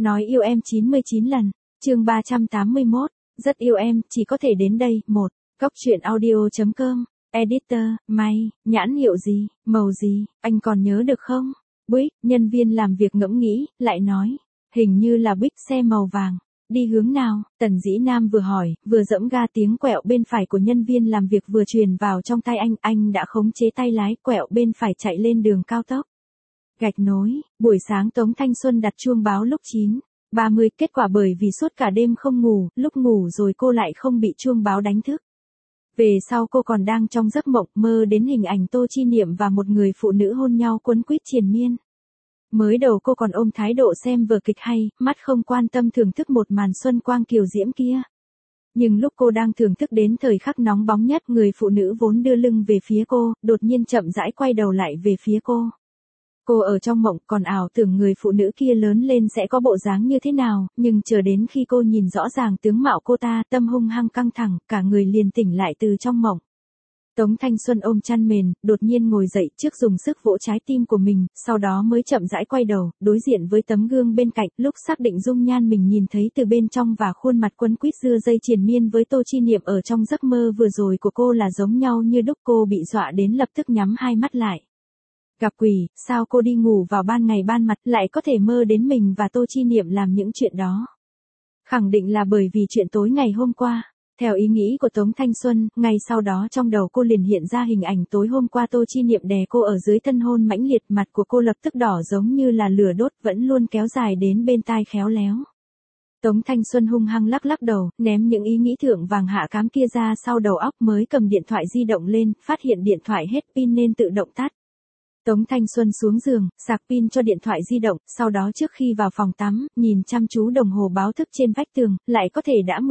Nói yêu em 99 lần. Chương 381. Rất yêu em, chỉ có thể đến đây. 1. Góc truyện audio.com. Editor, may, nhãn hiệu gì, màu gì, anh còn nhớ được không? Buick, nhân viên làm việc ngẫm nghĩ, lại nói. Hình như là Buick xe màu vàng. Đi hướng nào? Tần Dĩ Nam vừa hỏi, vừa giẫm ga, tiếng quẹo bên phải của nhân viên làm việc vừa truyền vào trong tai anh đã khống chế tay lái quẹo bên phải chạy lên đường cao tốc. Gạch nối, buổi sáng Tống Thanh Xuân đặt chuông báo lúc 9:30, kết quả bởi vì suốt cả đêm không ngủ, lúc ngủ rồi cô lại không bị chuông báo đánh thức. Về sau cô còn đang trong giấc mộng mơ đến hình ảnh Tô Chi Niệm và một người phụ nữ hôn nhau quấn quýt triền miên. Mới đầu cô còn ôm thái độ xem vở kịch hay, mắt không quan tâm thưởng thức một màn xuân quang kiều diễm kia. Nhưng lúc cô đang thưởng thức đến thời khắc nóng bóng nhất, người phụ nữ vốn đưa lưng về phía cô, đột nhiên chậm rãi quay đầu lại về phía cô. Cô ở trong mộng còn ảo tưởng người phụ nữ kia lớn lên sẽ có bộ dáng như thế nào, nhưng chờ đến khi cô nhìn rõ ràng tướng mạo cô ta, tâm hung hăng căng thẳng, cả người liền tỉnh lại từ trong mộng. Tống Thanh Xuân ôm chăn mền, đột nhiên ngồi dậy, trước dùng sức vỗ trái tim của mình, sau đó mới chậm rãi quay đầu, đối diện với tấm gương bên cạnh, lúc xác định dung nhan mình nhìn thấy từ bên trong và khuôn mặt quấn quýt dưa dây triền miên với Tô Chi Niệm ở trong giấc mơ vừa rồi của cô là giống nhau như đúc. Cô bị dọa đến lập tức nhắm hai mắt lại. Gặp quỷ, sao cô đi ngủ vào ban ngày ban mặt lại có thể mơ đến mình và Tô Chi Niệm làm những chuyện đó? Khẳng định là bởi vì chuyện tối ngày hôm qua. Theo ý nghĩ của Tống Thanh Xuân, ngay sau đó trong đầu cô liền hiện ra hình ảnh tối hôm qua Tô Chi Niệm đè cô ở dưới thân hôn mãnh liệt, mặt của cô lập tức đỏ giống như là lửa đốt, vẫn luôn kéo dài đến bên tai khéo léo. Tống Thanh Xuân hung hăng lắc lắc đầu, ném những ý nghĩ thượng vàng hạ cám kia ra sau đầu óc, mới cầm điện thoại di động lên, phát hiện điện thoại hết pin nên tự động tắt. Tống Thanh Xuân xuống giường, sạc pin cho điện thoại di động, sau đó trước khi vào phòng tắm, nhìn chăm chú đồng hồ báo thức trên vách tường, lại có thể đã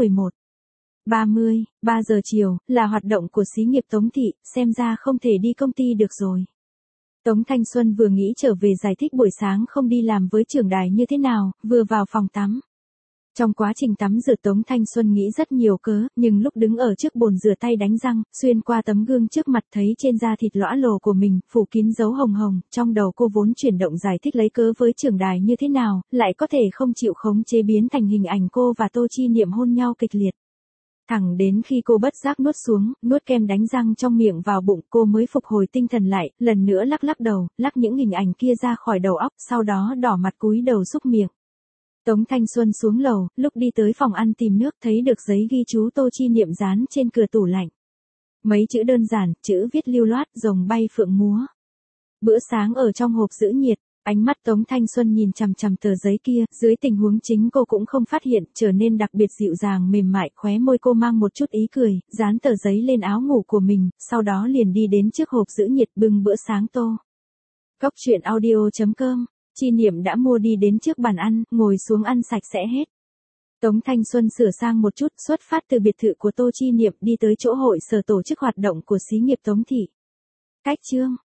11:30, 3 giờ chiều, là hoạt động của xí nghiệp Tống Thị, xem ra không thể đi công ty được rồi. Tống Thanh Xuân vừa nghĩ trở về giải thích buổi sáng không đi làm với trưởng đài như thế nào, vừa vào phòng tắm. Trong quá trình tắm rửa Tống Thanh Xuân nghĩ rất nhiều cớ, nhưng lúc đứng ở trước bồn rửa tay đánh răng, xuyên qua tấm gương trước mặt thấy trên da thịt lõa lồ của mình, phủ kín dấu hồng hồng, trong đầu cô vốn chuyển động giải thích lấy cớ với trưởng đài như thế nào, lại có thể không chịu khống chế biến thành hình ảnh cô và Tô Chi Niệm hôn nhau kịch liệt. Thẳng đến khi cô bất giác nuốt xuống, nuốt kem đánh răng trong miệng vào bụng, cô mới phục hồi tinh thần lại, lần nữa lắc lắc đầu, lắc những hình ảnh kia ra khỏi đầu óc, sau đó đỏ mặt cúi đầu xúc miệng. Tống Thanh Xuân xuống lầu, lúc đi tới phòng ăn tìm nước thấy được giấy ghi chú Tô Chi Niệm dán trên cửa tủ lạnh. Mấy chữ đơn giản, chữ viết lưu loát, rồng bay phượng múa. Bữa sáng ở trong hộp giữ nhiệt. Ánh mắt Tống Thanh Xuân nhìn chằm chằm tờ giấy kia, dưới tình huống chính cô cũng không phát hiện, trở nên đặc biệt dịu dàng mềm mại, khóe môi cô mang một chút ý cười, dán tờ giấy lên áo ngủ của mình, sau đó liền đi đến trước hộp giữ nhiệt bưng bữa sáng Tô. Góc truyện audio.com. Chi Niệm đã mua đi đến trước bàn ăn, ngồi xuống ăn sạch sẽ hết. Tống Thanh Xuân sửa sang một chút, xuất phát từ biệt thự của Tô Chi Niệm đi tới chỗ hội sở tổ chức hoạt động của xí nghiệp Tống Thị. Cách chương